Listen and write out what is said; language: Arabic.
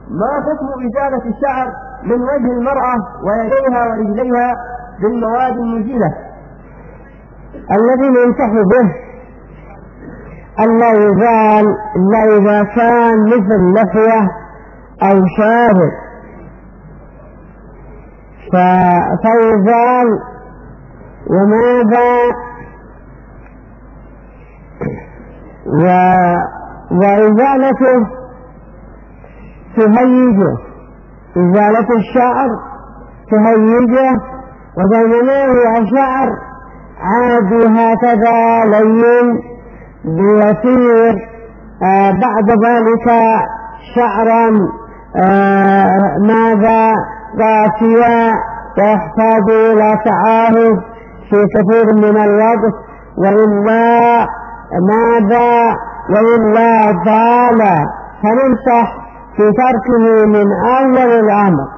ما حكم إزالة الشعر من وجه المرأة ويديها ورجليها بالمواد المزيلة؟ الذي ينصح به ألا يزال إلا إذا كان مثل لحية أو شارب، فيزال. وماذا وإزالته تهيجه، إزالة الشعر تهيجه، وبينما هو شعر عادي هكذا لين بيصير بعد ذلك شعرا ماذا قاسيا ويحتاج إلى تعاهد في كثير من الوقت، وإلا ماذا وإلا ضال، فننصح في تركه من أول الأمر.